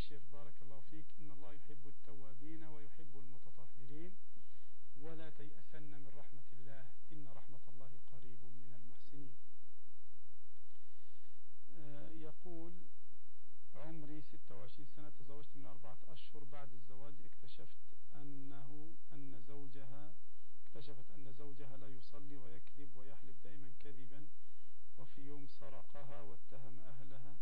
أبشر بارك الله فيك، إن الله يحب التوابين ويحب المتطهرين، ولا تيأسن من رحمة الله، إن رحمة الله قريب من المحسنين. يقول عمري 26 سنة، تزوجت من 4 أشهر. بعد الزواج اكتشفت أن زوجها لا يصلي ويكذب ويحلف دائما كذبا، وفي يوم سرقها واتهم أهلها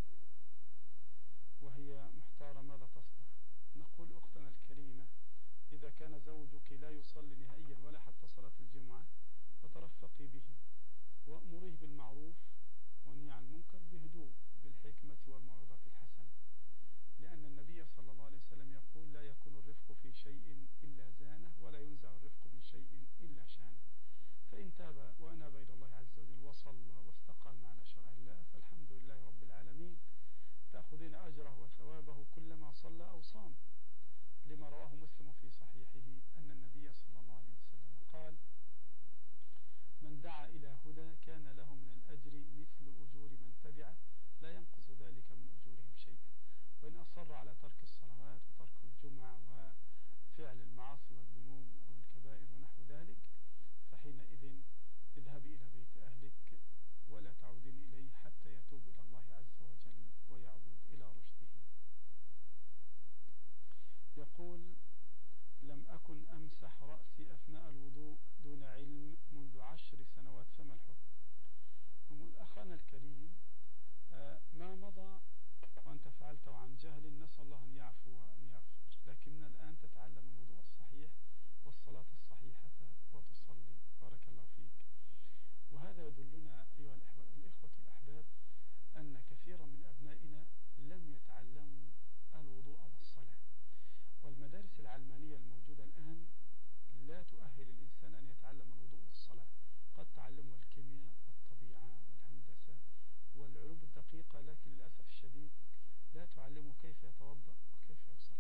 وهي محتارة ماذا تصنع؟ نقول أختنا الكريمة، إذا كان زوجك لا يصلي نهائيا ولا حتى صلاة الجمعة فترفقي به وأمريه بالمعروف ونهي عن المنكر بهدوء بالحكمة والموعظة الحسنة، لأن النبي صلى الله عليه وسلم يقول لا يكون الرفق في شيء إلا زانه ولا ينزع الرفق من شيء إلا شانه. فإن تاب وأناب إلى الله عز وجل وصلى واستقام على شرع الله فالحمد لله رب العالمين، تأخذين أجره وثوابه كلما صلى أو صام، لما رواه مسلم في صحيحه أن النبي صلى الله عليه وسلم قال: من دعا إلى هدى كان له من الأجر مثل أجور من تبعه لا ينقص ذلك من أجورهم شيئا. وإن أصر على ترك الصلوات وترك الجمع وفعل المعاصي والذنوب أو الكبائر ونحو ذلك فحينئذ اذهبي إلى بيت أهلك ولا تعودين إليه حتى يتوب إلى الله عز وجل ويعود إلى رشده. يقول: لم أكن أمسح رأسي أثناء الوضوء دون علم منذ 10 سنوات، فما الحكم؟ أخانا الكريم، ما مضى وأنت فعلته عن جهل نسأل الله أن يعفو وأن يغفر، لكن من الآن تتعلم الوضوء الصحيح والصلاة الصحيحة وتصلي بارك الله فيك. وهذا يدلنا أيها الإخوة الأحباب أن كثيرا من أبنائنا لم يتعلموا الوضوء والصلاة، والمدارس العلمانية الموجودة الآن لا تؤهل الإنسان أن يتعلم الوضوء والصلاة، قد تعلموا الكيمياء والطبيعة والهندسة والعلوم الدقيقة، لكن للأسف الشديد لا تعلمه كيف يتوضأ وكيف يصلي.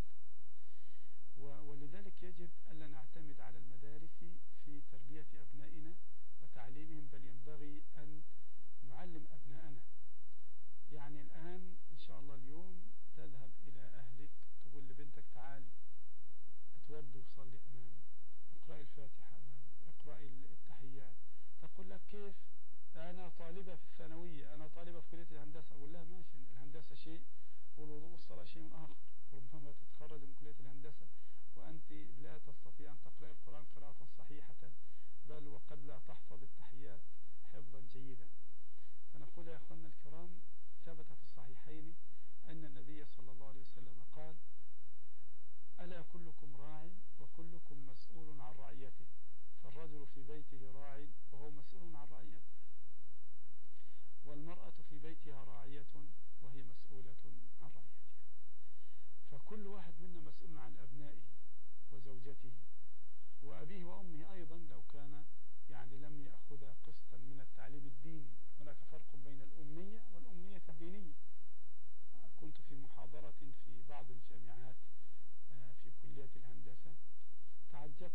ولذلك يجب ألا نعتمد على المدارس في تربية أبنائنا وتعليمهم، بل ينبغي أن نعلم أبناءنا. يعني الآن إن شاء الله اليوم تذهب إلى أهلك تقول لبنتك تعالي اتوضي وصلي أمامي، اقرأي الفاتحة أمامي، اقرأي التحيات. تقول لك كيف؟ أنا طالبة في الثانوية، أنا طالبة في كلية الهندسة. أقول لها ماشي، الهندسة شيء والوضوء والصلاة شيء آخر. ربما تتخرج من كلية الهندسة وأنت لا تستطيع أن تقرأي القرآن قراءة صحيحة، بل وقد لا تحفظ التحيات حفظا جيدا. فنقول يا أخواننا الكرام، ثبت في الصحيحين أن النبي صلى الله عليه وسلم قال: ألا كلكم راع وكلكم مسؤول عن رعيته، فالرجل في بيته راع وهو مسؤول عن رعيته، والمرأة في بيتها راعية وهي مسؤولة عن رعيتها. فكل واحد منا مسؤول عن أبنائه وزوجته وأبيه وأمه أيضا، لو كان يعني لم يأخذ قسطا من التعليم الديني. هناك فرق بين الأمية والأمية الدينية. كنت في محاضرة في بعض الجامعات في كلية الهندسة، تعجبت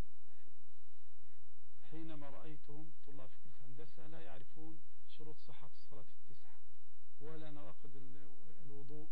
حينما رأيتهم طلاب في كلية الهندسة لا يعرفون شروط صحة الصلاة 9 ولا نواقض الوضوء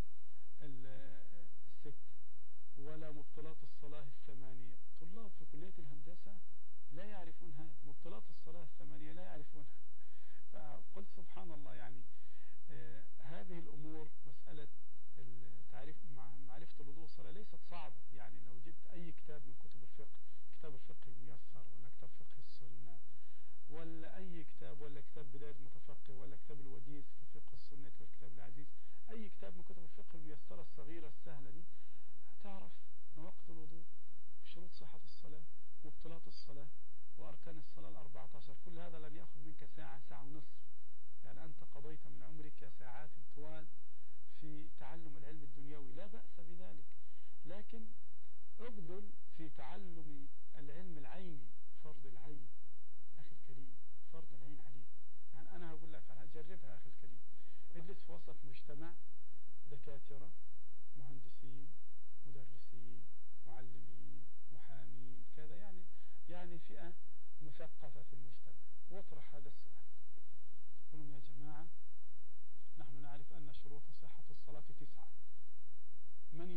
6 ولا مبطلات الصلاة 8. طلاب في كلية الهندسة لا يعرفون هذا، مبطلات الصلاة 8 لا يعرفونها. فقلت سبحان الله، يعني هذه الأمور مسألة معرفة الوضوء والصلاة ليست صعبة. يعني لو جبت أي كتاب من كتب الفقه، كتاب الفقه الميسر ولا كتاب فقه السنة ولا أي كتاب، ولا كتاب بداية المتفقه ولا كتاب الوجيز في فقه السنة والكتاب العزيز، أي كتاب من كتب الفقه الميسرة الصغيرة السهلة دي، هتعرف نواقض الوضوء وشروط صحة الصلاة ومبطلات الصلاة وأركان الصلاة 14. كل هذا لن يأخذ منك ساعة، ساعة ونصف. يعني أنت قضيت من عمرك ساعات طوال في تعلم العلم الدنيوي، لا بأس بذلك، لكن ابذل في تعلم العلم العيني، فرض العين. أخي الكريم، فرض العين عليك. يعني أنا هقول لك على جربها أخي الكريم، اجلس في وسط مجتمع دكاترة مهندسين مدرسين معلمين محامين كذا، يعني فئة مثقفة في المجتمع، واطرح هذا السؤال: قل لهم يا جماعة، نحن نعرف أن شروط صحة الصلاة 9، من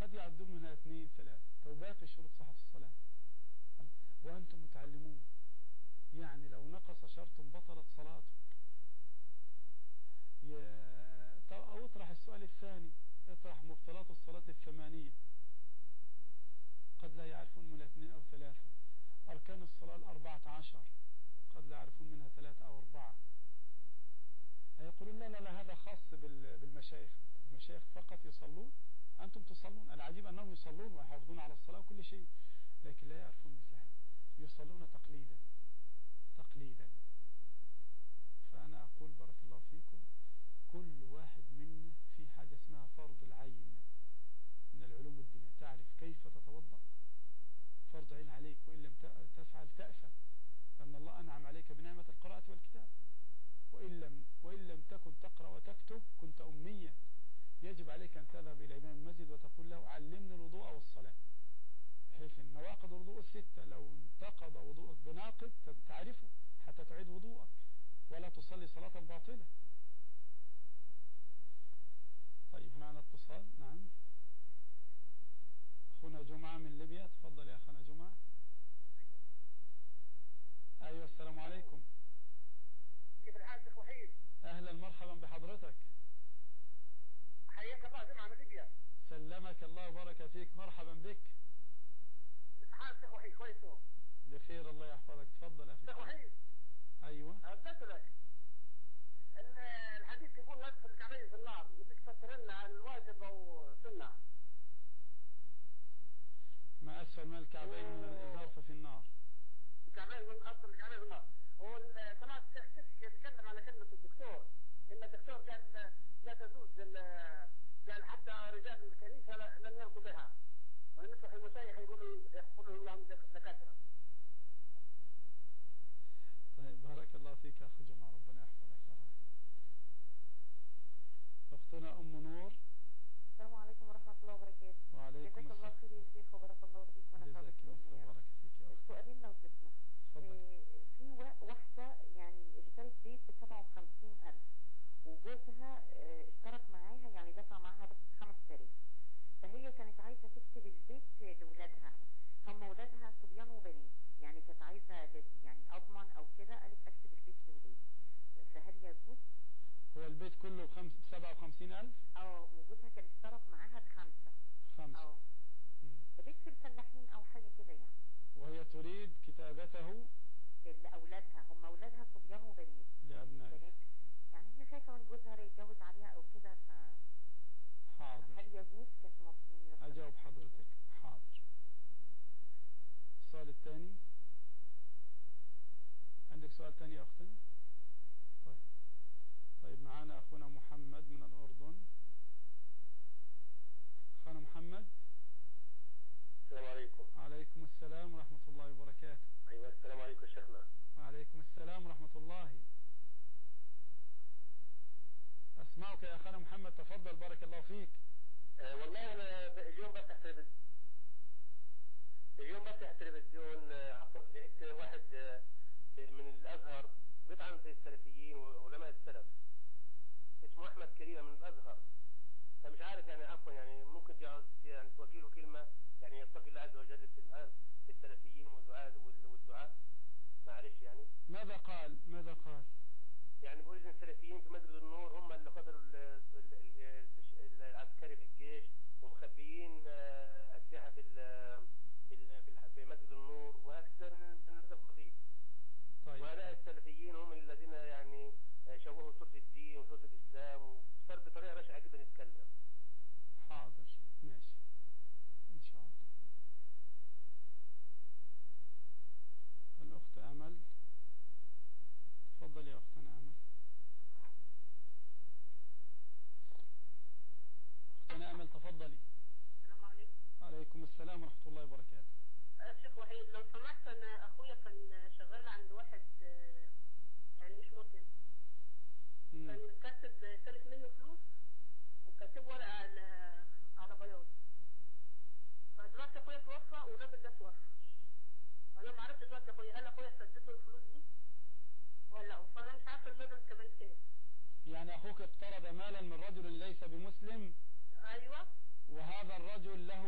قد يعدون منها 2 3. طب باقي شروط صحة الصلاة وأنتم متعلمون، يعني لو نقص شرط بطلت صلاته. أو اطرح السؤال الثاني، اطرح مبطلات الصلاة 8 قد لا يعرفون منها 2 أو 3. أركان الصلاة 14 قد لا يعرفون منها 3 أو 4. هيقولون لا لا لا هذا خاص بالمشايخ، المشايخ فقط يصلون، أنتم تصلون. العجيب أنهم يصلون ويحافظون على الصلاة وكل شيء، لكن لا يعرفون مثل هذا، يصلون تقليدا. فأنا أقول بارك الله فيكم، كل واحد منا في حاجة اسمها فرض العين من العلوم الدينية، تعرف كيف تتوضأ، فرض عين عليك، وإن لم تفعل تأثم، لأن الله أنعم عليك بنعمة القراءة والكتاب. وإن لم تكن تقرأ وتكتب كنت أمية، يجب عليك أن تذهب إلى إمام المسجد وتقول له علمني الوضوء والصلاة، بحيث أن نواقض الوضوء 6 لو انتقض وضوءك بناقض تعرفه حتى تعيد وضوءك ولا تصلي صلاة باطلة. طيب معنا اتصال. نعم أخونا جمعة من ليبيا، تفضل يا أخونا جمعة. أيوة السلام عليكم. كيف الحال شيخ وحيد؟ أهلا مرحبا بحضرتك. حياك الله جمعة من ليبيا. سلمك الله وبارك فيك، مرحبا بك. حال شيخ وحيد كويس؟ بخير الله يحفظك، تفضل أخي. شيخ وحيد. أيوة بسألك، الحديث يقول نصف الكعبين في النار، بدك تفسر لنا الواجب أو سنة؟ ما أسفل من الكعبين من الإزار ففي النار. الكعبين من أصل الكعبين في النار. وسمعت الشيخ كشك يتكلم على كلمة الدكتور، إن الدكتور قال لا تجوز قال حتى رجال الكنيسة لن يرضوا بها، ونصح المشايخ يقولوا لهم دكاترة. طيب بارك الله فيك أخي جماعة، ربنا يحفظك. أختنا أم نور. السلام عليكم ورحمة الله وبركاته. وعليكم جزاك الله خير يا شيخ وبارك الله فيك ونفع بك. جزاك الله وبارك فيك يا أخت. سؤالين لو تسمح. في واحدة يعني اشترت بيت ب57,000 وجوزها اشترك معاها، يعني دفع معاها بس 5,000، فهي كانت عايزة تكتب البيت لولادها، هم ولادها صبيان وبنات، يعني كانت عايزة يعني أضمن أو كده، قالت أكتب البيت لولادي، فهل يجوز؟ هو البيت كله ب57,000؟ وجوزها كان اشترك معاها ب5. بيت في الفلاحين أو حاجة كده يعني، وهي تريد كتابته لأولادها، هم أولادها صبيان وبنات لأبنائها، يعني هي خايفة من جوزها لا يتجوز عليها أو كده، حاضر. هل يجوز كمسلمين؟ أجاوب حضرتك. حاضر. السؤال الثاني، عندك سؤال ثاني يا أختنا؟ طيب معانا أخونا محمد من الأردن. أخونا محمد. السلام عليكم. عليكم السلام ورحمة الله وبركاته. أيوة السلام عليكم شيخنا. وعليكم السلام ورحمة الله. أسمعك يا أخونا محمد، تفضل بارك الله فيك. والله أنا اليوم بفتح تلفزيون، عفوا لقيت واحد من الأزهر بيطعن في السلفيين وعلماء السلف، اسمه أحمد كريمة من الأزهر، فمش عارف يعني عفوا يعني ممكن يعني توجه له كلمة يعني يتقي الله عز وجل في السلفيين والدعاء. معلش يعني. ماذا قال؟ يعني بيقول ان السلفيين في مسجد النور هم اللي قتلوا العسكري في الجيش، ومخبيين أسلحة في مسجد النور، وهكذا من الناس الخفيف. طيب. وهؤلاء السلفيين هم الذين يعني شوهوا صورة الدين وصورة الإسلام، وصار بطريقة بشعة جدا يتكلم. حاضر ماشي إن شاء الله. الأخت أمل، تفضل يا أختنا أمل. أختنا أمل تفضلي. السلام عليكم. عليكم السلام ورحمة الله وبركاته. شيخ وحيد لو سمحت، أنا أخويا كان شغال عند واحد يعني مش مسلم، كان كاتب سالف منه فلوس وكاتب ورقة على بياض، فدلوقتي أخويا توفى والراجل ده توفى، أنا ما عرفتش دلوقتي أخويا هل أخويا سدد له الفلوس دي ولا، فأنا مش عارفة المبلغ كمان كام. يعني أخوك اقترض مالا من رجل ليس بمسلم. أيوة. وهذا الرجل له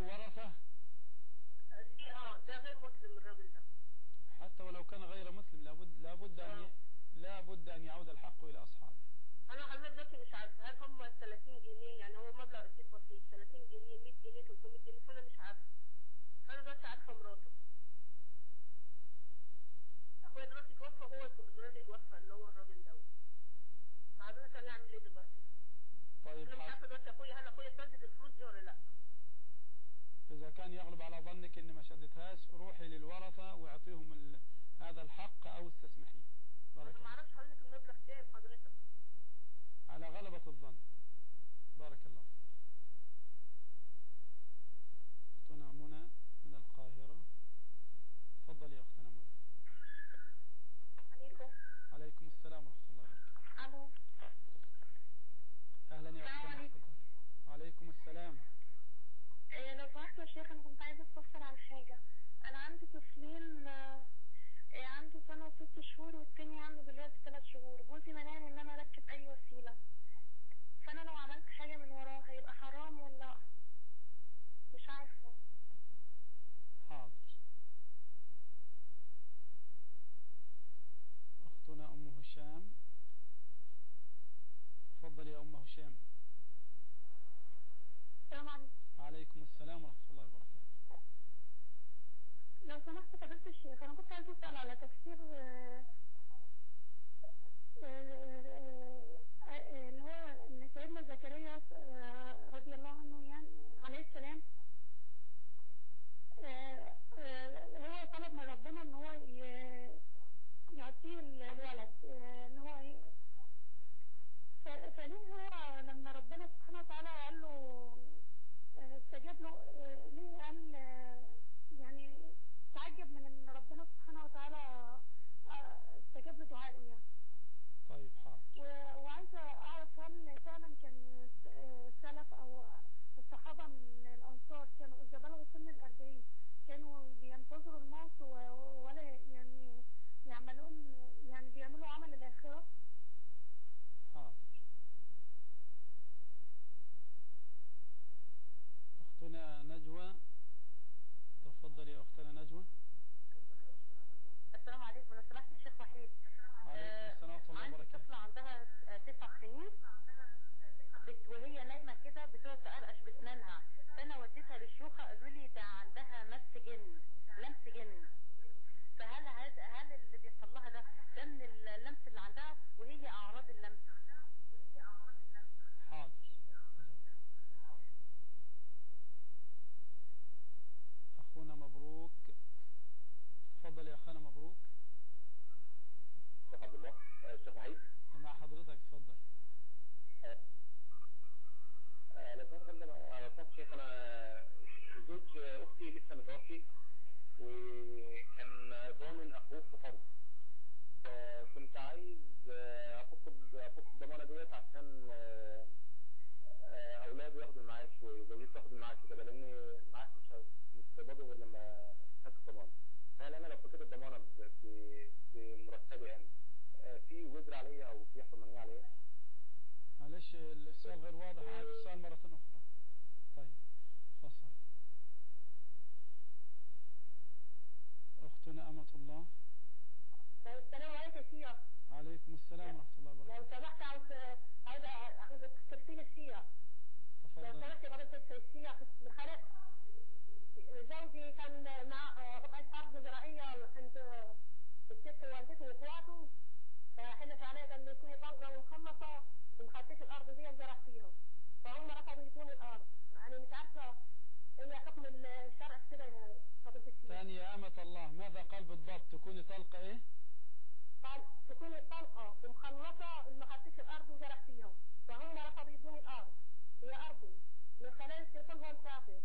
سمحت فضيلة الشيخ، أنا كنت عايزة أسأل على تفسير اللي هو إن سيدنا زكريا رضي الله عنه يعني عليه السلام هو طلب من ربنا إن هو يعطيه الولد اللي هو فليه هو لما ربنا سبحانه وتعالى قال له استجاب له ليه قال يعني تعجب من ان ربنا سبحانه وتعالى استجاب لدعائه يعني. طيب حاضر. وعايزه اعرف هل فعلا كان السلف او الصحابه من الانصار كانوا اذا بلغوا سن ال40 كانوا بينتظروا الموت ولا يعني يعملون يعني بيعملوا عمل الاخره؟ حاضر. أختنا نجوى، تفضل يا أختنا نجوى. السلام عليكم، لو سمحت يا شيخ وحيد. وعليكم السلام ورحمة الله وبركاته. عندي طفلة عندها 9 سنين وهي نايمة كده بتقعد تقرقش بسنانها، فأنا وديتها للشيوخة قالوا لي ده عندها مس جن، لمس جن. فهل اللي بيحصل لها ده من اللمس اللي عندها وهي أعراض اللمس؟ حاضر. أخونا مبروك، تفضل يا أخانا مبروك. الشيخ عبد الله، الشيخ وحيد مع حضرتك، تفضل. لو سمحت شيخ، أنا زوج أختي لسه متوفي وكان ضامن أخوه في فرض، فكنت عايز أفك الضمانة ديت عشان أولاده ياخدوا المعاش وزوجته تاخد المعاش وكده، لأن المعاش مش هتقبضه غير لما تفك الضمانة. هل أنا لو فكيت الضمانة بمرتبي يعني في وزر عليا أو في حرمانية عليا؟ معلش السؤال غير واضح، عايز السؤال مرة أخرى. طيب فصل. أختنا أمة الله. السلام عليكم يا شيخ. عليكم السلام ورحمة الله وبركاته. لو سمحت عاوز تفصيل الشيعة. تفضل. لو سمحت يا فضيلة الشيخ، الحلقة زوجي كان مع ربع أرض زراعية عند الست ووالدته وإخواته، فحلف عليه قال لي كوني طلقة ومخلصة وما خدتش الأرض دي وزرع فيها، فهم رفضوا يدوني الأرض. يعني مش عارفة هي حكم الشرع في كده يا فضيلة الشيخ. ثاني يا أمة الله، ماذا قال بالضبط؟ تكوني طلقة إيه؟ قال تكوني طلقة ومخلصة وما خدتش الأرض وزرع فيها، فهم رفضوا يدوني الأرض، هي أرضي من خلال تليفونها مسافر.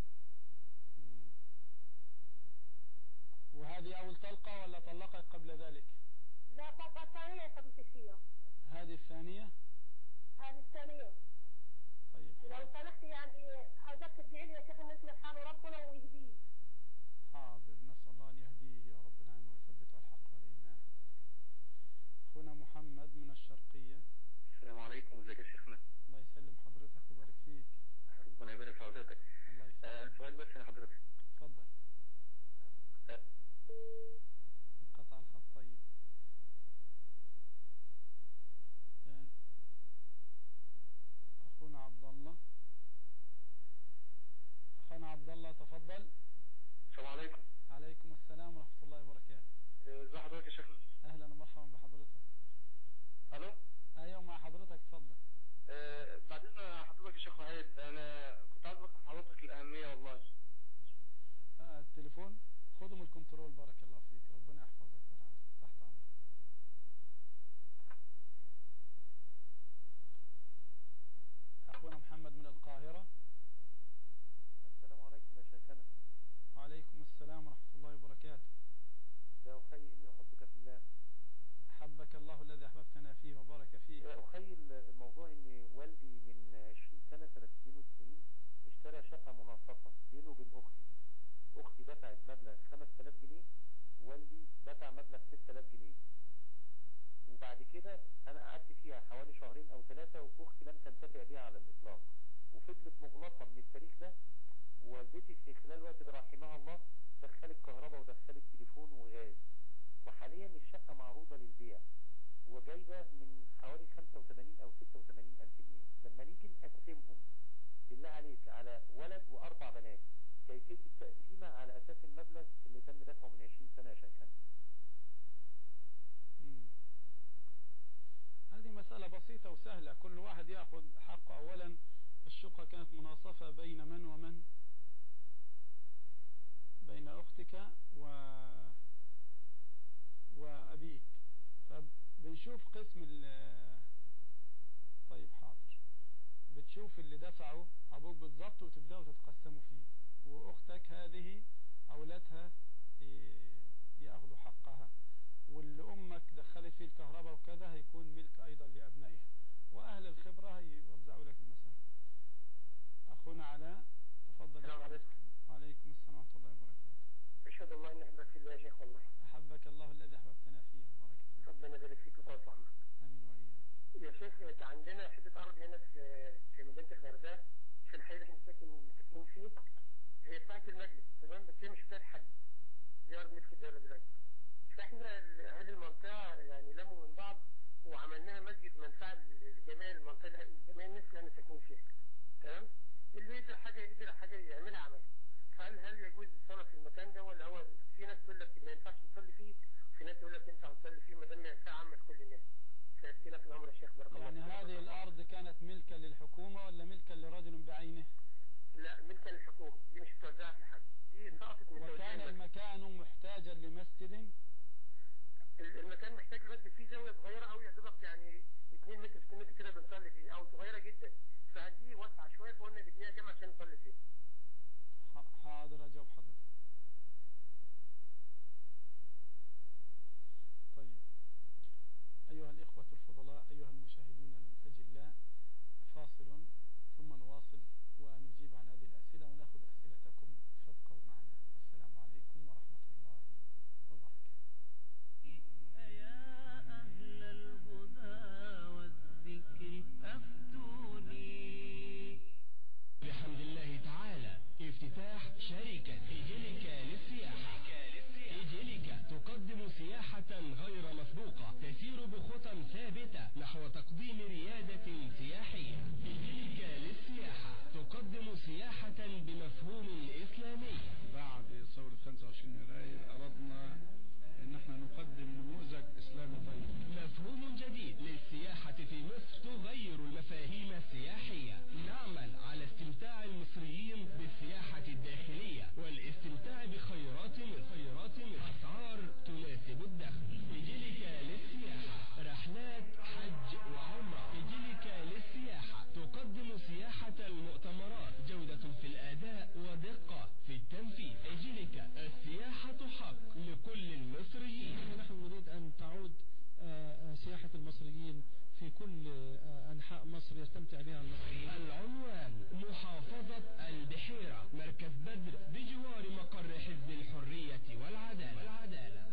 وهذه أول طلقة ولا طلقت قبل ذلك؟ لا، طلقة ثانية يا فضيلة الشيخ. هذه الثانية؟ هذه الثانية. طيب لو سمحت يعني عاوزك تدعي لي يا شيخ ان يصلح حاله ربنا ويهديه. حاضر، نسأل الله أن يهديه يا رب العالمين ويثبته على الحق والإيمان. أخونا محمد من الشرقية. السلام عليكم، ازيك يا شيخنا؟ الله يسلم حضرتك ويبارك فيك. ربنا يبارك في حضرتك. الله يسلمك. سؤال بس يا حضرتك. تفضل. انقطع الخط. طيب أخونا عبد الله. أخونا عبد الله تفضل. السلام عليكم. عليكم السلام ورحمة الله وبركاته. ازي حضرتك يا شيخنا؟ أهلا ومرحبا بحضرتك. الو. أيوة مع حضرتك، تفضل. بعد إذن حضرتك يا شيخ وحيد، أنا كنت عايز أفهم حضرتك الأهمية والله. التليفون خده من الكنترول، بارك الله فيك، ربنا يحفظك ورعاك، تحت أمرك. أخونا محمد من القاهرة. السلام عليكم يا شيخنا. وعليكم السلام ورحمة الله وبركاته. يا أخي إني أحبك في الله. أحبك الله الذي أحببتنا فيه وبارك فيه. يا أخي الموضوع تشوف اللي دفعه أبوك بالضبط وتبدأوا تتقسموا فيه، وأختك هذه أولادها يأخذوا حقها، واللي أمك دخلت فيه الكهرباء وكذا هيكون ملك أيضا لأبنائها، وأهل الخبرة هيوزعوا لك المسألة. أخونا علاء تفضل. السلام عليكم. وعليكم السلام ورحمة الله وبركاته. أشهد الله أن أحبك في الله يا شيخ والله. أحبك الله الذي أحببتنا فيه وبارك فيك. ربنا يبارك فيك ويطول في عمرك. آمين وإياك. يا شيخ عندنا حتة أرض هنا في مدينة الغردقة، في الحي اللي احنا ساكنين فيه، هي بتاعت المجلس تمام، بس هي مش بتاعت حد، دي أرض ملك الدولة دلوقتي. فاحنا أهل المنطقة يعني لموا من بعض وعملناها مسجد منفعة لجميع المنطقة، جميع الناس اللي احنا ساكنين فيها تمام. اللي يقدر حاجة يعملها عمل. هل يجوز الصلاة في المكان ده، ولا هو في ناس تقول لك ما ينفعش نصلي فيه، وفي ناس تقول لك ينفع نصلي فيه ما دام ينفع عامة لكل الناس؟ فافتنا في الأمر يا شيخ بارك الله فيك. يعني هذه الأرض كانت ملكا للحكومة ولا ملكا لرجل بعينه؟ لا ملكا للحكومة، دي مش متوزعة في حد، دي سقطت من وكان المكان محتاجا لمسجد؟ المكان محتاج لمسجد فيه زاوية صغيرة أوي يا دوبك، يعني 2 متر في 2 متر كده بنصلي فيه، أو صغيرة جدا، فدي واسعة شوية فقلنا نبنيها جامع عشان نصلي فيه. حاضر أجاوب حضرتك. طيب أيها الإخوة الفضلاء، أيها المشاهدون الأجلاء، فاصل ثم نواصل ونجيب عن هذه الأسئلة ونأخذ أسئلتكم، فابقوا معنا. السلام عليكم ورحمة الله وبركاته. يا أهل الهدى والذكر أفتوني. بحمد الله تعالى افتتاح شركة إيجيليكا للسياحة. إيجيليكا تقدم سياحة غير مسبوقة تسير بخطى ثابتة نحو تقديم ريادة سياحية. إيجيليكا للسياحة تقدم سياحة بمفهوم إسلامي. بعد ثورة 25 يناير أردنا أن احنا نقدم نموذج إسلامي طيب. مفهوم جديد للسياحة في مصر تغير المفاهيم السياحية. نعمل على استمتاع المصريين بالسياحة الداخلية والاستمتاع بخيرات مصر. أسعار تناسب الدخل. إيجيليكا للسياحة رحلات حج وعمرة. إيجيليكا للسياحة تقدم سياحة المؤتمرات، جودة في الأداء ودقة في التنفيذ. إيجيليكا السياحة حق لكل المصريين. نحن نريد أن تعود سياحة المصريين في كل أنحاء مصر يستمتع بها المصريين. العنوان محافظة البحيرة، مركز بدر بجوار مقر حزب الحرية والعدالة.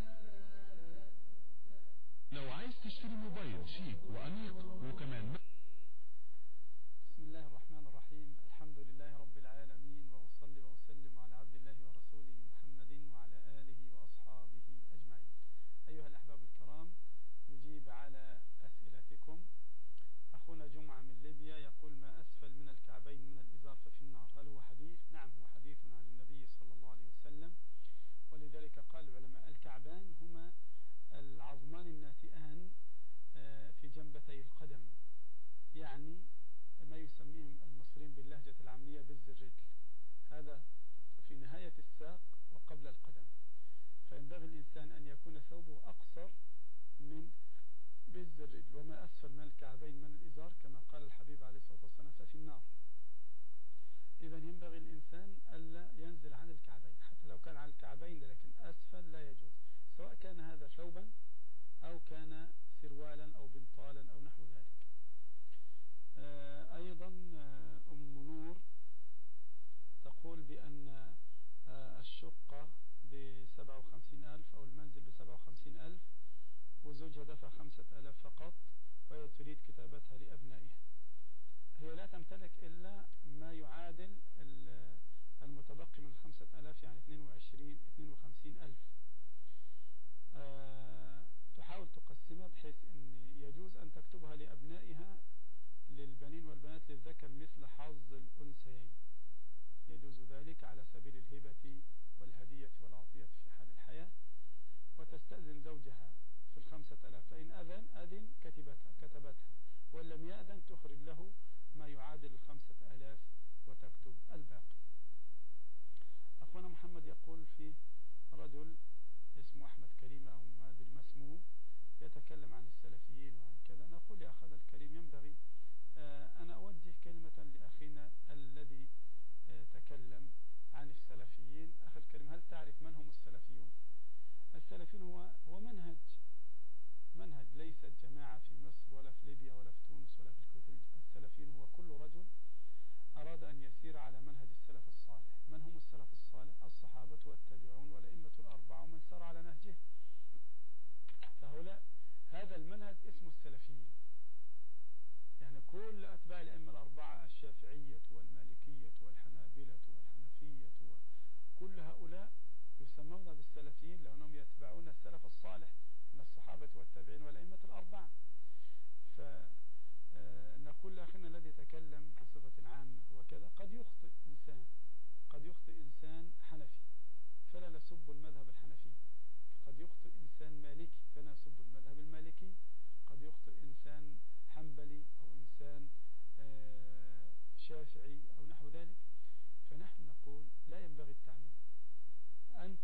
لو عايز تشتري موبايل شيك وأنيق وكمان. بسم الله الرحمن الرحيم. الحمد لله رب العالمين، وأصلي وأسلم على عبد الله ورسوله محمد وعلى آله وأصحابه أجمعين. أيها الأحباب الكرام، نجيب على أسئلتكم. أخونا جمعة من ليبيا يقول: ما أسفل من الكعبين من الإزار ففي النار، هل هو حديث؟ نعم هو حديث عن النبي صلى الله عليه وسلم، ولذلك قال العلماء الكعبان هما العظمان الناتئان في جنبتي القدم، يعني ما يسميهم المصريين باللهجة العامية بز الرجل، هذا في نهاية الساق وقبل القدم، فينبغي الإنسان أن يكون ثوبه أقصر من بز الرجل، وما أسفل من الكعبين من الإزار كما قال الحبيب عليه الصلاة والسلام ففي النار. إذا ينبغي الإنسان ألا ينزل عن الكعبين، حتى لو كان عن الكعبين لكن أسفل لا يجوز، سواء كان هذا ثوبا أو كان سروالا أو بنطالا أو نحو ذلك. أيضا أم نور تقول بأن الشقة ب57,000 أو المنزل ب57,000 وزوجها دفع 5,000 فقط، وهي تريد كتابتها لأبنائها. هي لا تمتلك إلا ما يعادل المتبقي من 5,000 يعني 52,000. تحاول تقسمها بحيث أن يجوز أن تكتبها لأبنائها للبنين والبنات للذكر مثل حظ الأنثيين، يجوز ذلك على سبيل الهبة والهدية والعطية في حال الحياة، وتستأذن زوجها في 5,000، فإن أذن كتبتها، وإن لم يأذن تخرج له ما يعادل 5,000 وتكتب الباقي. أخونا محمد يقول في رجل اسمه أحمد كريم أو ما أدري ما اسمه يتكلم عن السلفيين وعن كذا، نقول يا أخي الكريم ينبغي أنا أوجه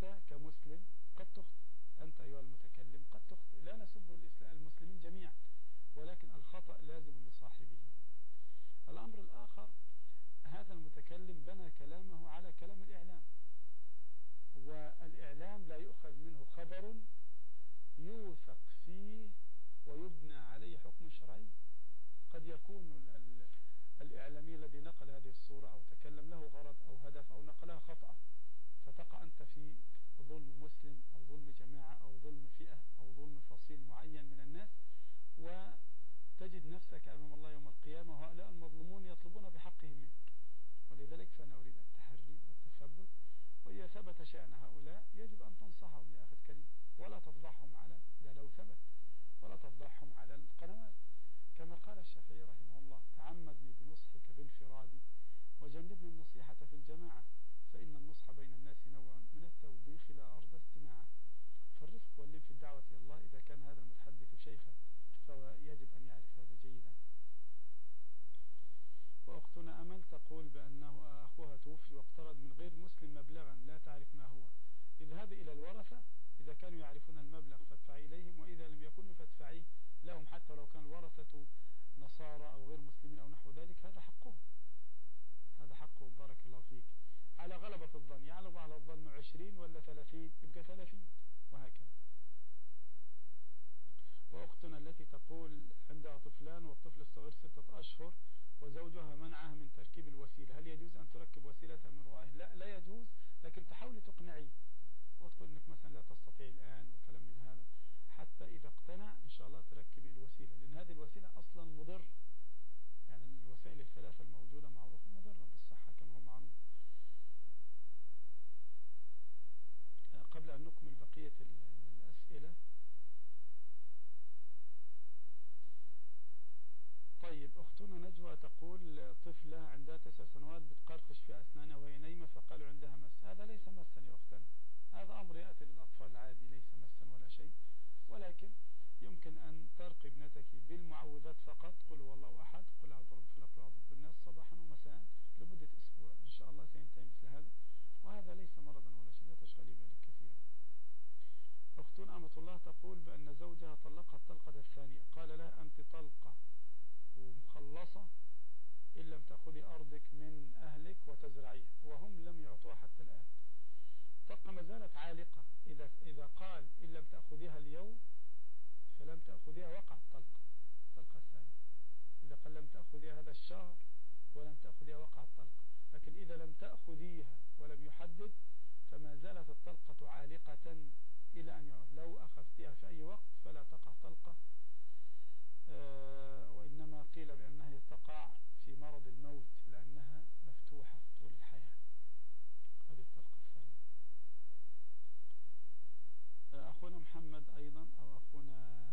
أنت كمسلم قد تخطئ، أنت أيها المتكلم قد تخطئ، لا نسب المسلمين جميعا، ولكن الخطأ لازم لصاحبه. الأمر الآخر، هذا المتكلم بنى كلامه على كلام الإعلام، والإعلام لا يؤخذ منه خبر يوثق فيه ويبنى عليه حكم شرعي. قد يكون الإعلامي الذي نقل هذه الصورة أو تكلم له غرض أو هدف أو نقلها خطأ، فتقع أنت في ظلم مسلم أو ظلم جماعة أو ظلم فئة أو ظلم فصيل معين من الناس، وتجد نفسك أمام الله يوم القيامة وهؤلاء المظلومون يطلبون بحقهم منك. ولذلك فأنا أريد التحري والتثبت، وإذا ثبت شأن هؤلاء يجب أن تنصحهم يا أخي الكريم، ولا تفضحهم على ده لو ثبت، ولا تفضحهم على القنوات. كما قال الشافعي رحمه الله: تعمدني بنصحك بانفرادي وجنبني النصيحة في الجماعة، فإن النصح بين الناس نوع من التوبيخ لا أرضى استماعا. فالرفق واللين في الدعوة إلى الله إذا كان هذا المتحدث شيخا فيجب أن يعرف هذا جيدا. وأختنا أمل تقول بأنه أخوها توفي واقترض من غير مسلم مبلغا لا تعرف ما هو. اذهبي إلى الورثة، إذا كانوا يعرفون المبلغ فادفعي إليهم، وإذا لم يكونوا فادفعيه لهم، حتى لو كان الورثة نصارى أو غير مسلمين أو نحو ذلك، هذا حقهم، هذا حقهم. بارك الله فيك. على غلبة الظن، يعلم على الظن 20 ولا 30 يبقى 30، وهكذا. وأختنا التي تقول عندها طفلان والطفل الصغير 6 أشهر وزوجها منعها من تركيب الوسيلة، هل يجوز أن تركب وسيلتها من ورائه؟ لا يجوز، لكن تحاولي تقنعيه وتقول إنك مثلا لا تستطيع الآن وكلام من هذا، حتى إذا اقتنع إن شاء الله تركبي الوسيلة، لأن هذه الوسيلة أصلا مضرة. يعني الوسائل الثلاثة الموجودة معروفة مضرة بالصحة كما هو معروف. قبل أن نكمل بقية الأسئلة، طيب أختنا نجوى تقول طفلة عندها 9 سنوات بتقرقش في أسنانها وهي نايمة، فقالوا عندها مس. هذا ليس مسا يا أختنا، هذا أمر يأتي للأطفال العادي، ليس مسا ولا شيء، ولكن يمكن أن ترقي ابنتك بالمعوذات فقط، قل هو الله أحد، قل أعوذ برب الفلق، قل أعوذ برب الناس، صباحا ومساء لمدة أسبوع، إن شاء الله سينتهي مثل هذا، وهذا ليس مرضا ولا شيء، لا تشغلي بالك كثيرا. أختنا أمة الله تقول بأن زوجها طلقها الطلقة الثانية، قال لها أنت طلقة ومخلصة إن لم تأخذي أرضك من أهلك وتزرعيها، وهم لم يعطوها حتى الآن. طلقة ما زالت عالقة، إذا قال إن لم تأخذيها اليوم فلم تأخذيها وقع الطلقة الثانية. إذا قال لم تأخذيها هذا الشهر ولم تأخذيها وقع الطلقة، لكن إذا لم تأخذيها ولم يحدد فما زالت الطلقة عالقة إلى أن يعود. لو أخذتها في أي وقت فلا تقع طلقة، وإنما قيل بأنها تقع في مرض الموت لأنها مفتوحة طول الحياة. هذه الطلقة الثانية. أخونا محمد أيضا، أو أخونا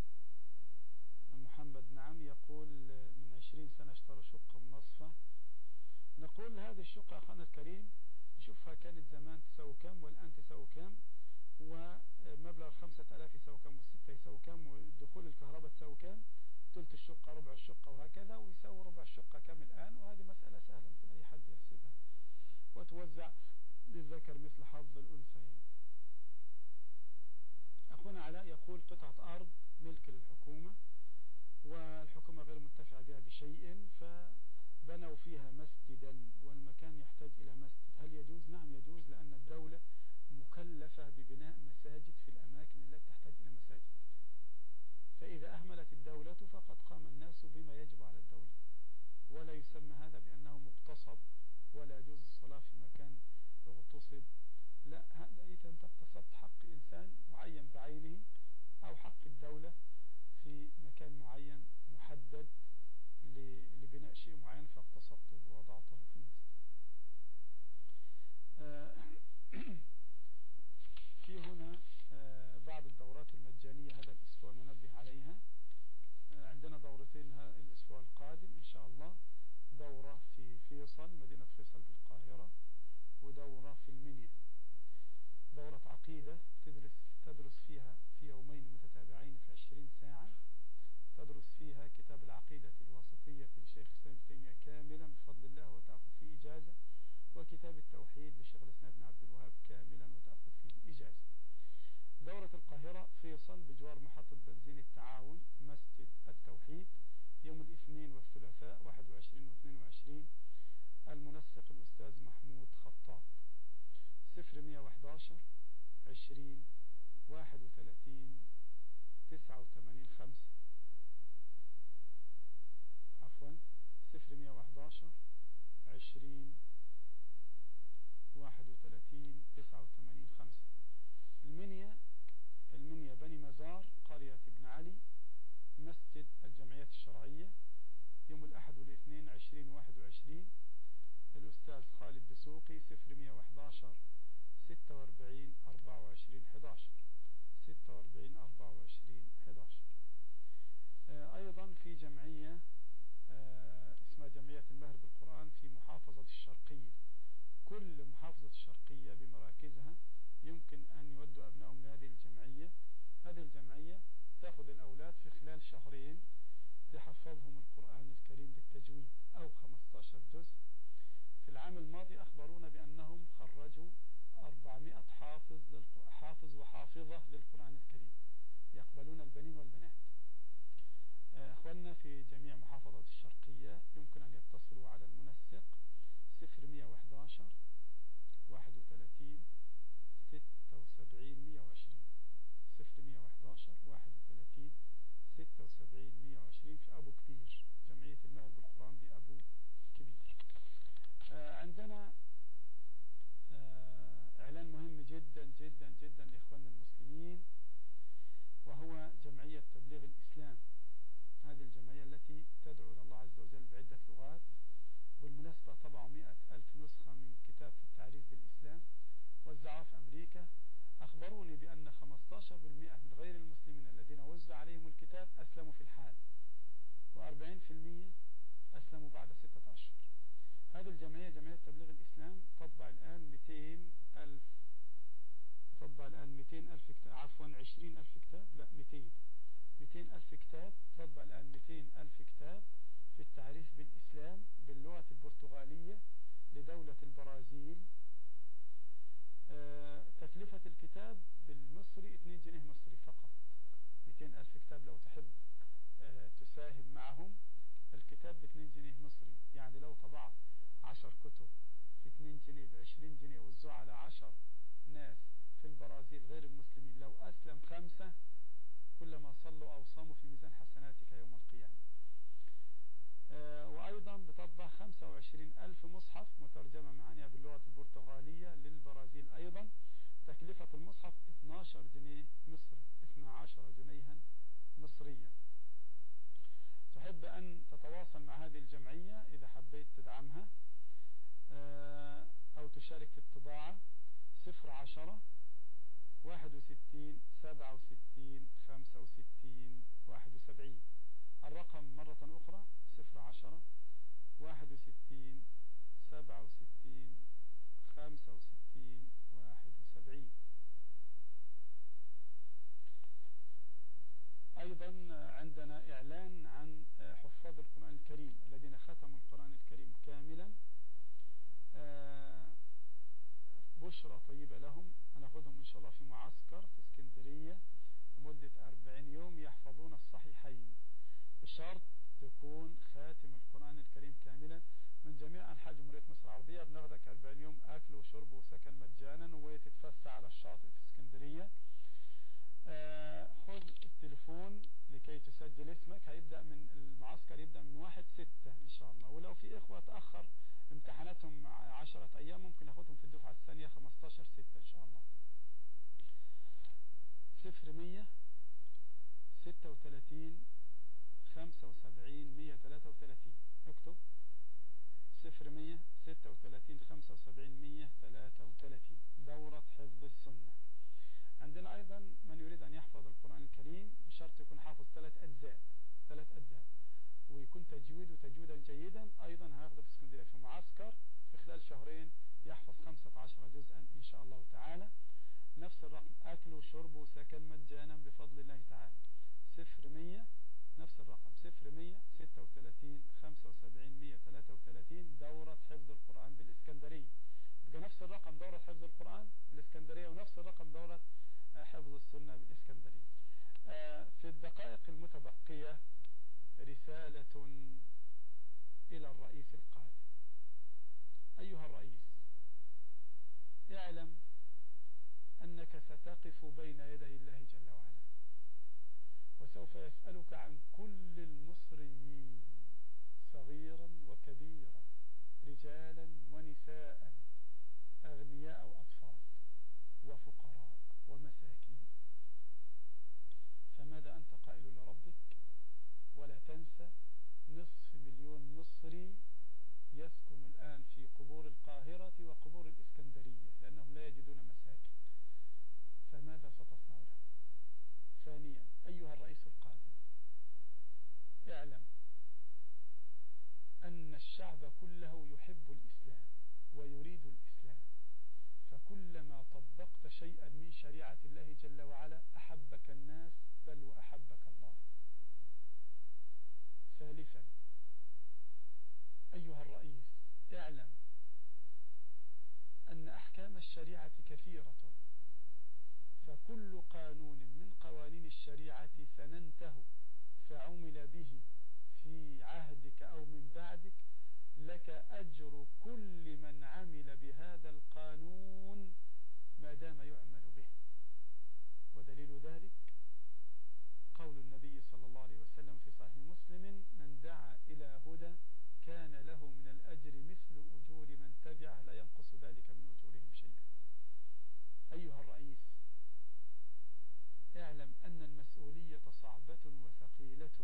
محمد نعم، يقول من 20 سنة اشتروا شقة منصفة. نقول هذه الشقة أخونا الكريم شوفها كانت زمان تساوي كم والآن تساوي كم، ومبلغ 5000 يساوي كم و6 يساوي كم، ودخول الكهرباء تساوي كم، ثلث الشقة ربع الشقة وهكذا، ويساوي ربع الشقة كم الآن. وهذه مسألة سهلة ممكن أي حد يحسبها، وتوزع للذكر مثل حظ الأنثيين. أخونا علاء يقول قطعة أرض ملك للحكومة والحكومة غير متفعة بها بشيء، فبنوا فيها مسجدا والمكان يحتاج إلى مسجد، هل يجوز؟ نعم يجوز، لأن الدولة مكلفة ببناء مساجد في الأماكن التي تحتاج إلى مساجد، فإذا أهملت الدولة فقد قام الناس بما يجب على الدولة، ولا يسمى هذا بأنه مغتصب، ولا يجوز الصلاة في مكان اغتصب، لا، هذا إذا أنت اغتصبت حق إنسان معين بعينه أو حق الدولة في مكان معين محدد لبناء شيء معين فاغتصبته ووضعته في المسجد. في هنا بعض الدورات المجانية هذا الأسبوع ننبه عليها. عندنا دورتين الأسبوع القادم إن شاء الله، دورة في فيصل مدينة فيصل بالقاهرة، ودورة في المنيا، دورة عقيدة تدرس فيها في يومين متتابعين في 20 ساعة، تدرس فيها كتاب العقيدة الواسطية للشيخ الإسلام ابن تيمية كاملا بفضل الله وتأخذ فيه إجازة، وكتاب التوحيد للشيخ الإسلام ابن عبد الوهاب كاملا وتأخذ فيه 5 عفوا 0111 20 31 89 5. المنيا بني مزار، قرية ابن علي، مسجد الجمعية الشرعية، يوم الأحد والاثنين 20 21. الأستاذ خالد دسوقي 0111 46 24 11 46 24 11. أيضا في جمعية اسمها جمعية المهر بالقرآن في محافظة الشرقية. كل محافظة الشرقية بمراكزها يمكن أن يودوا أبنائهم لهذه الجمعية. هذه الجمعية تأخذ الأولاد في خلال شهرين تحفظهم القرآن الكريم بالتجويد أو 15 جزء. في العام الماضي أخبرونا بأنهم خرجوا 400 حافظ وحافظة للقرآن الكريم، يقبلون البنين والبنات. أخواننا في جميع محافظة الشرقية يمكن أن يتصلوا على المنسق 0111 31 76 120 0111 31 76 120 في أبو كبير، جمعية المهر بالقرآن بأبو كبير. عندنا إعلان مهم جدا جدا جدا لإخواننا المسلمين، وهو جمعية تبليغ الإسلام. هذه الجمعية التي تدعو إلى الله عز وجل بعدة لغات. بالمناسبة طبعوا 100,000 نسخة من كتاب في التعريف بالإسلام وزعوه في أمريكا. أخبروني بأن 15% من غير المسلمين الذين وزع عليهم الكتاب أسلموا في الحال، و40% أسلموا بعد 6 أشهر. هذه الجمعية جمعية تبليغ الإسلام تطبع الآن 200,000 كتاب، عفوا 20,000 كتاب، لا 200,000 كتاب. تطبع الآن 200,000 كتاب في التعريف بالإسلام باللغة البرتغالية لدولة البرازيل. تكلفة الكتاب بالمصري 2 جنيه مصري فقط. 200,000 كتاب لو تحب تساهم معهم، الكتاب ب2 جنيه مصري. يعني لو طبعت 10 كتب في 2 جنيه ب20 جنيه وزعوا على 10 ناس في البرازيل غير المسلمين، لو أسلم 5 كلما صلوا أو صاموا في ميزان حسناتك يوم القيامة. وأيضا بتطبع 25,000 مصحف مترجمة معانيها باللغة البرتغالية للبرازيل أيضا. تكلفة المصحف 12 جنيه مصري، 12 جنيها مصريا. تحب أن تتواصل مع هذه الجمعية إذا حبيت تدعمها أو تشارك في الطباعة 010 61 67 65 71. الرقم مرة أخرى 010 61 67 65 71. أيضا عندنا إعلان عن حفاظ القرآن الكريم الذين ختموا القرآن الكريم كاملا. بشرى طيبة لهم، هناخذهم إن شاء الله في معسكر في اسكندرية لمدة 40 يوم يحفظون الصحيحين، بشرط تكون خاتم القرآن الكريم كاملا من جميع أنحاء جمهورية مصر العربية. بناخدك 40 يوم أكل وشرب وسكن مجانا، وتتفسح على الشاطئ في اسكندرية. خذ التليفون لكي تسجل اسمك. هيبدأ من المعسكر يبدأ من 1/6 إن شاء الله، ولو في إخوة تأخر امتحاناتهم 10 أيام ممكن ناخدهم في الدفعة الثانية 15/6 إن شاء الله. 0100 36 75 133. اكتب 0100 36 75 133. دورة حفظ السنة. عندنا أيضا من يريد أن يحفظ القرآن الكريم بشرط يكون حافظ 3 أجزاء ويكون تجويدا جيدا. أيضا هياخده في اسكندرية في معسكر في خلال شهرين يحفظ 15 جزءا إن شاء الله تعالى. نفس الرقم، أكل وشرب وسكن مجانا بفضل الله تعالى. 0100 نفس الرقم 0100 36 75 133. دورة حفظ القرآن بالإسكندرية. يبقى نفس الرقم دورة حفظ القرآن بالإسكندرية، ونفس الرقم دورة حفظ السنة بالإسكندرية. في الدقائق المتبقية رسالة إلى الرئيس القادم. أيها الرئيس، اعلم أنك ستقف بين يدي الله جل وعلا، وسوف الشريعة كثيرة، فكل قانون من قوانين الشريعة سننته فعمل به في عهدك أو من بعدك لك أجر كل من عمل بهذا القانون ما دام يعمل به. ودليل ذلك قول النبي صلى الله عليه وسلم في صحيح مسلم: من دعا إلى هدى كان له من الأجر مثل أجور من تبعه لا ينقص ذلك من أجورهم شيئا. أيها الرئيس، اعلم أن المسؤولية صعبة وثقيلة،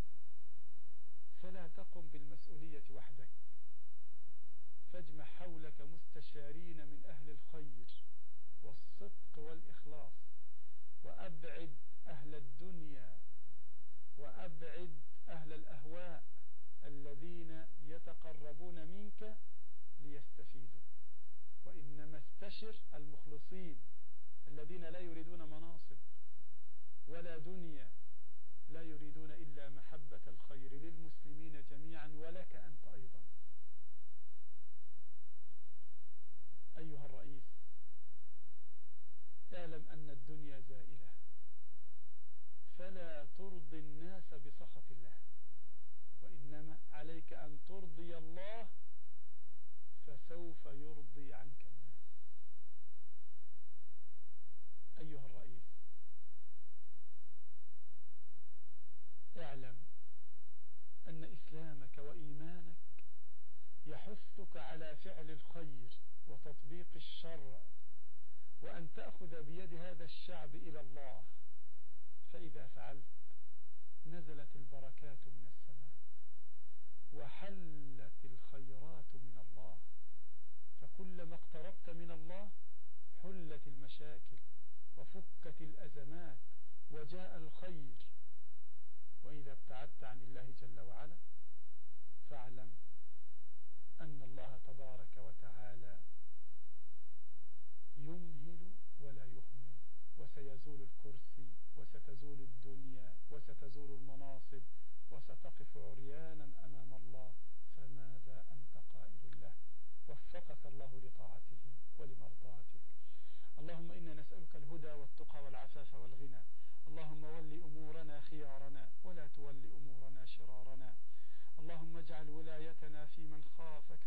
فلا تقم بالمسؤولية وحدك، فاجمع حولك مستشارين من أهل الخير والصدق والإخلاص، وأبعد أهل الدنيا وأبعد أهل الأهواء الذين يتقربون منك ليستفيدوا، وإنما استشر المخلصين الذين لا يريدون مناصب ولا دنيا، لا يريدون إلا محبة الخير للمسلمين جميعا ولك أنت أيضا. أيها الرئيس، اعلم أن الدنيا زائلة، فلا ترضي الناس بسخط الله، وإنما عليك أن ترضي الله، فسوف يرضي عنك الناس. أيها الرئيس، اعلم أن إسلامك وإيمانك يحثك على فعل الخير وتطبيق الشرع، وأن تأخذ بيد هذا الشعب إلى الله، فإذا فعلت نزلت البركات من السماء وحلت الخيرات من الله، فكلما اقتربت من الله حلت المشاكل وفكت الأزمات وجاء الخير. وإذا ابتعدت عن الله جل وعلا فاعلم أن الله تبارك وتعالى يمهل ولا يهمل، وسيزول الكرسي وستزول الدنيا وستزول المناصب وستقف عريانا أمام الله، فماذا أنت قائل له؟ وفقك الله لطاعته ولمرضاته. اللهم إنا نسألك الهدى والتقى والعفاف والغنى. اللهم ول أمورنا خيارنا ولا تول أمورنا شرارنا. اللهم اجعل ولايتنا في من خافك